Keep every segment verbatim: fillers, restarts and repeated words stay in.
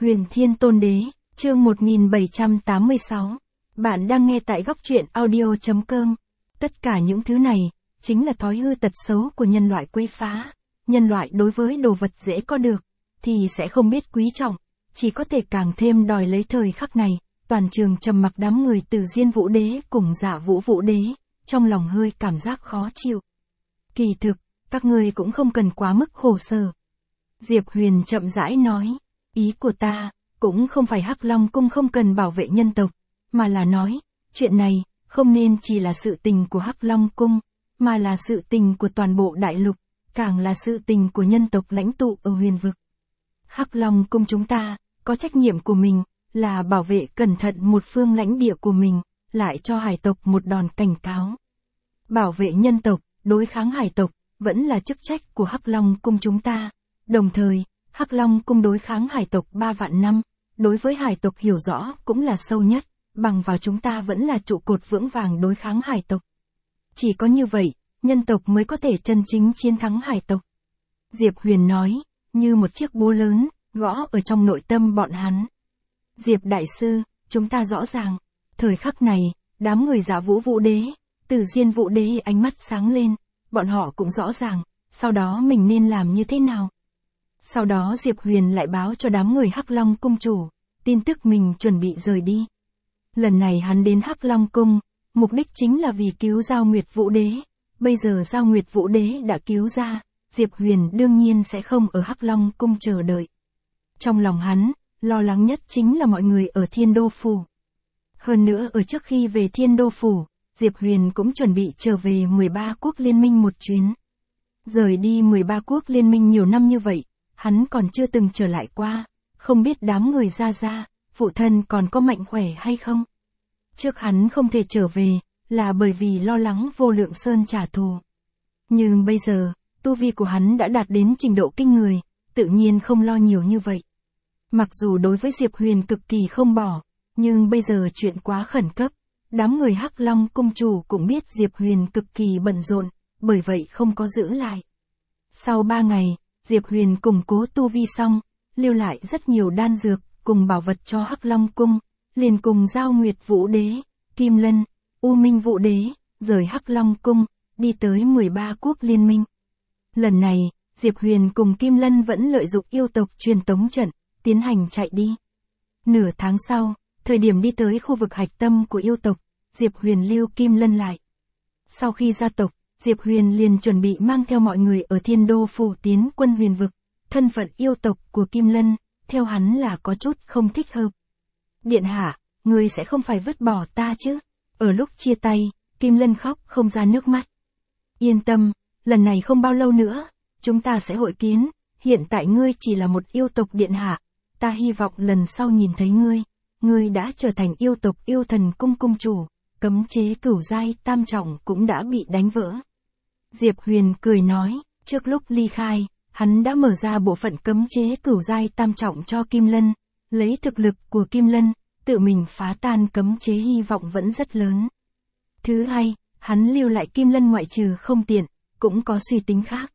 Huyền Thiên Tôn Đế, chương một nghìn bảy trăm tám mươi sáu. Bạn đang nghe tại góc truyện audio chấm com. Tất cả những thứ này, chính là thói hư tật xấu của nhân loại quấy phá. Nhân loại đối với đồ vật dễ có được, thì sẽ không biết quý trọng, chỉ có thể càng thêm đòi lấy thời khắc này. Toàn trường trầm mặc, đám người Từ Diên Vũ Đế cùng Dạ Vũ Vũ Đế, trong lòng hơi cảm giác khó chịu. Kỳ thực, các ngươi cũng không cần quá mức khổ sở. Diệp Huyền chậm rãi nói, ý của ta, cũng không phải Hắc Long Cung không cần bảo vệ nhân tộc, mà là nói, chuyện này, không nên chỉ là sự tình của Hắc Long Cung, mà là sự tình của toàn bộ đại lục, càng là sự tình của nhân tộc lãnh tụ ở huyền vực. Hắc Long Cung chúng ta, có trách nhiệm của mình, là bảo vệ cẩn thận một phương lãnh địa của mình, lại cho hải tộc một đòn cảnh cáo. Bảo vệ nhân tộc, đối kháng hải tộc, vẫn là chức trách của Hắc Long Cung chúng ta. Đồng thời, Hắc Long Cung đối kháng hải tộc ba vạn năm, đối với hải tộc hiểu rõ cũng là sâu nhất, bằng vào chúng ta vẫn là trụ cột vững vàng đối kháng hải tộc. Chỉ có như vậy, nhân tộc mới có thể chân chính chiến thắng hải tộc. Diệp Huyền nói, như một chiếc búa lớn, gõ ở trong nội tâm bọn hắn. Diệp Đại Sư, chúng ta rõ ràng, thời khắc này, đám người Dạ Vũ Vũ Đế, Từ Diên Vũ Đế ánh mắt sáng lên, bọn họ cũng rõ ràng, sau đó mình nên làm như thế nào. Sau đó Diệp Huyền lại báo cho đám người Hắc Long Cung chủ, tin tức mình chuẩn bị rời đi. Lần này hắn đến Hắc Long Cung, mục đích chính là vì cứu Giao Nguyệt Vũ Đế. Bây giờ Giao Nguyệt Vũ Đế đã cứu ra, Diệp Huyền đương nhiên sẽ không ở Hắc Long Cung chờ đợi. Trong lòng hắn, lo lắng nhất chính là mọi người ở Thiên Đô Phủ. Hơn nữa ở trước khi về Thiên Đô Phủ, Diệp Huyền cũng chuẩn bị trở về mười ba quốc liên minh một chuyến. Rời đi mười ba quốc liên minh nhiều năm như vậy, hắn còn chưa từng trở lại qua, không biết đám người Gia Gia, phụ thân còn có mạnh khỏe hay không. Trước hắn không thể trở về, là bởi vì lo lắng Vô Lượng Sơn trả thù. Nhưng bây giờ, tu vi của hắn đã đạt đến trình độ kinh người, tự nhiên không lo nhiều như vậy. Mặc dù đối với Diệp Huyền cực kỳ không bỏ, nhưng bây giờ chuyện quá khẩn cấp, đám người Hắc Long Cung chủ cũng biết Diệp Huyền cực kỳ bận rộn, bởi vậy không có giữ lại. Sau ba ngày, Diệp Huyền củng cố tu vi xong, lưu lại rất nhiều đan dược, cùng bảo vật cho Hắc Long Cung, liền cùng Giao Nguyệt Vũ Đế, Kim Lân, U Minh Vũ Đế, rời Hắc Long Cung, đi tới mười ba quốc liên minh. Lần này, Diệp Huyền cùng Kim Lân vẫn lợi dụng yêu tộc truyền tống trận, tiến hành chạy đi. Nửa tháng sau, thời điểm đi tới khu vực hạch tâm của yêu tộc, Diệp Huyền lưu Kim Lân lại. Sau khi ra tộc, Diệp Huyền liền chuẩn bị mang theo mọi người ở Thiên Đô Phủ tiến quân huyền vực. Thân phận yêu tộc của Kim Lân, theo hắn là có chút không thích hợp. Điện hạ, ngươi sẽ không phải vứt bỏ ta chứ? Ở lúc chia tay, Kim Lân khóc không ra nước mắt. Yên tâm, lần này không bao lâu nữa, chúng ta sẽ hội kiến. Hiện tại ngươi chỉ là một yêu tộc điện hạ, ta hy vọng lần sau nhìn thấy ngươi, ngươi đã trở thành yêu tộc Yêu Thần Cung cung chủ, cấm chế cửu giai tam trọng cũng đã bị đánh vỡ. Diệp Huyền cười nói, trước lúc ly khai, hắn đã mở ra bộ phận cấm chế cửu giai tam trọng cho Kim Lân, lấy thực lực của Kim Lân, tự mình phá tan cấm chế hy vọng vẫn rất lớn. Thứ hai, hắn lưu lại Kim Lân ngoại trừ không tiện, cũng có suy tính khác.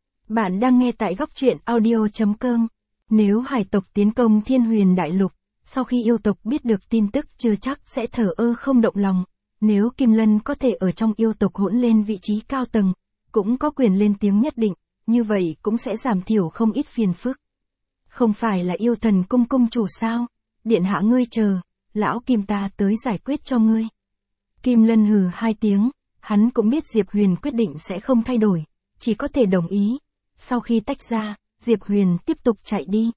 Bạn đang nghe tại góc truyện audio chấm com. Nếu hải tộc tiến công Thiên Huyền Đại Lục, sau khi yêu tộc biết được tin tức chưa chắc sẽ thờ ơ không động lòng. Nếu Kim Lân có thể ở trong yêu tộc hỗn lên vị trí cao tầng, cũng có quyền lên tiếng nhất định, như vậy cũng sẽ giảm thiểu không ít phiền phức. Không phải là Yêu Thần Cung cung chủ sao? Điện hạ ngươi chờ, lão Kim ta tới giải quyết cho ngươi. Kim Lân hừ hai tiếng, hắn cũng biết Diệp Huyền quyết định sẽ không thay đổi, chỉ có thể đồng ý. Sau khi tách ra, Diệp Huyền tiếp tục chạy đi.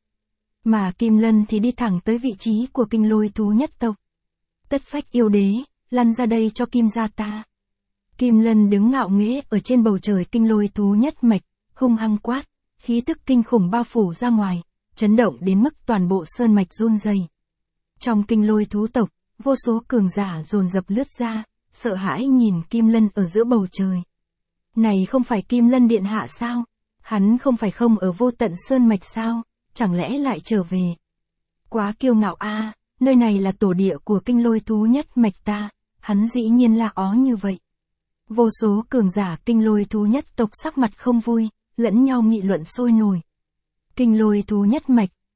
Mà Kim Lân thì đi thẳng tới vị trí của Kinh Lôi Thú nhất tộc. Tất Phách yêu đế, lăn ra đây cho Kim gia ta. Kim Lân đứng ngạo nghễ ở trên bầu trời Kinh Lôi Thú nhất mạch, hung hăng quát, khí tức kinh khủng bao phủ ra ngoài, chấn động đến mức toàn bộ sơn mạch run rẩy. Trong Kinh Lôi Thú tộc, vô số cường giả dồn dập lướt ra, sợ hãi nhìn Kim Lân ở giữa bầu trời. Này không phải Kim Lân điện hạ sao? Hắn không phải không ở Vô Tận Sơn mạch sao? Chẳng lẽ lại trở về? Quá kiêu ngạo a, à, nơi này là tổ địa của Kinh Lôi Thú nhất mạch ta, hắn dĩ nhiên là ó như vậy. Vô số cường giả Kinh Lôi Thú nhất tộc sắc mặt không vui, lẫn nhau nghị luận sôi nổi. Kinh Lôi Thú nhất mạch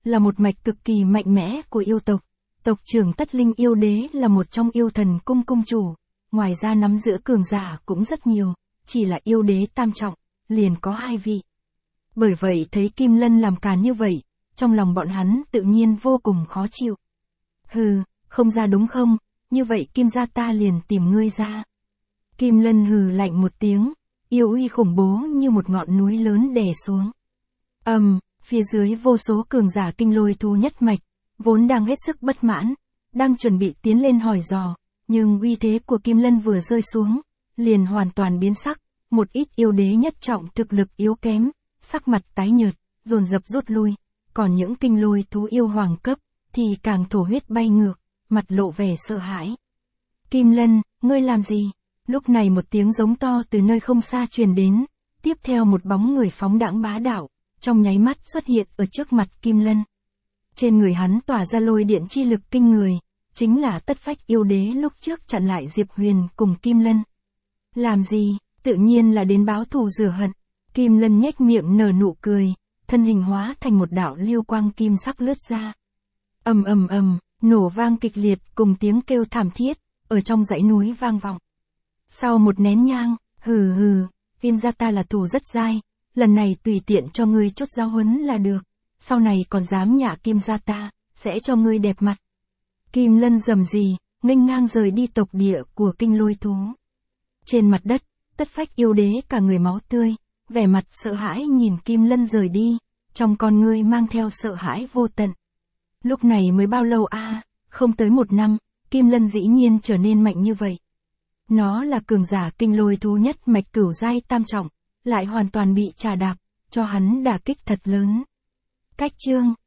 là một mạch cực kỳ mạnh mẽ của yêu tộc. Tộc trưởng Tất Linh yêu đế là một trong yêu thần cung cung chủ, ngoài ra nắm giữ cường giả cũng rất nhiều, chỉ là yêu đế tam trọng, liền có hai vị. Bởi vậy thấy Kim Lân làm càn như vậy, trong lòng bọn hắn tự nhiên vô cùng khó chịu. Hừ, không ra đúng không, như vậy Kim gia ta liền tìm ngươi ra. Kim Lân hừ lạnh một tiếng, yêu uy khủng bố như một ngọn núi lớn đè xuống. Ầm, um, phía dưới vô số cường giả kinh lôi thú nhất mạch, vốn đang hết sức bất mãn, đang chuẩn bị tiến lên hỏi dò, nhưng uy thế của Kim Lân vừa rơi xuống, liền hoàn toàn biến sắc, một ít yêu đế nhất trọng thực lực yếu kém, sắc mặt tái nhợt, dồn dập rút lui, còn những kinh lôi thú yêu hoàng cấp, thì càng thổ huyết bay ngược, mặt lộ vẻ sợ hãi. Kim Lân, ngươi làm gì? Lúc này một tiếng giống to từ nơi không xa truyền đến, tiếp theo một bóng người phóng đãng bá đạo, trong nháy mắt xuất hiện ở trước mặt Kim Lân. Trên người hắn tỏa ra lôi điện chi lực kinh người, chính là Tất Phách yêu đế lúc trước chặn lại Diệp Huyền cùng Kim Lân. Làm gì, tự nhiên là đến báo thù rửa hận. Kim Lân nhếch miệng nở nụ cười, thân hình hóa thành một đạo lưu quang kim sắc lướt ra. Ầm ầm ầm, nổ vang kịch liệt cùng tiếng kêu thảm thiết, ở trong dãy núi vang vọng. Sau một nén nhang, hừ hừ, Kim gia ta là thù rất dai, lần này tùy tiện cho ngươi chút giáo huấn là được, sau này còn dám nhả Kim gia ta, sẽ cho ngươi đẹp mặt. Kim Lân rầm rì, nghênh ngang rời đi tộc địa của kinh lôi thú. Trên mặt đất, Tất Phách yêu đế cả người máu tươi, vẻ mặt sợ hãi nhìn Kim Lân rời đi, trong con ngươi mang theo sợ hãi vô tận. Lúc này mới bao lâu a, à, không tới một năm, Kim Lân dĩ nhiên trở nên mạnh như vậy. Nó là cường giả kinh lôi thú nhất mạch cửu giai tam trọng, lại hoàn toàn bị trà đạp, cho hắn đả kích thật lớn. Cách chương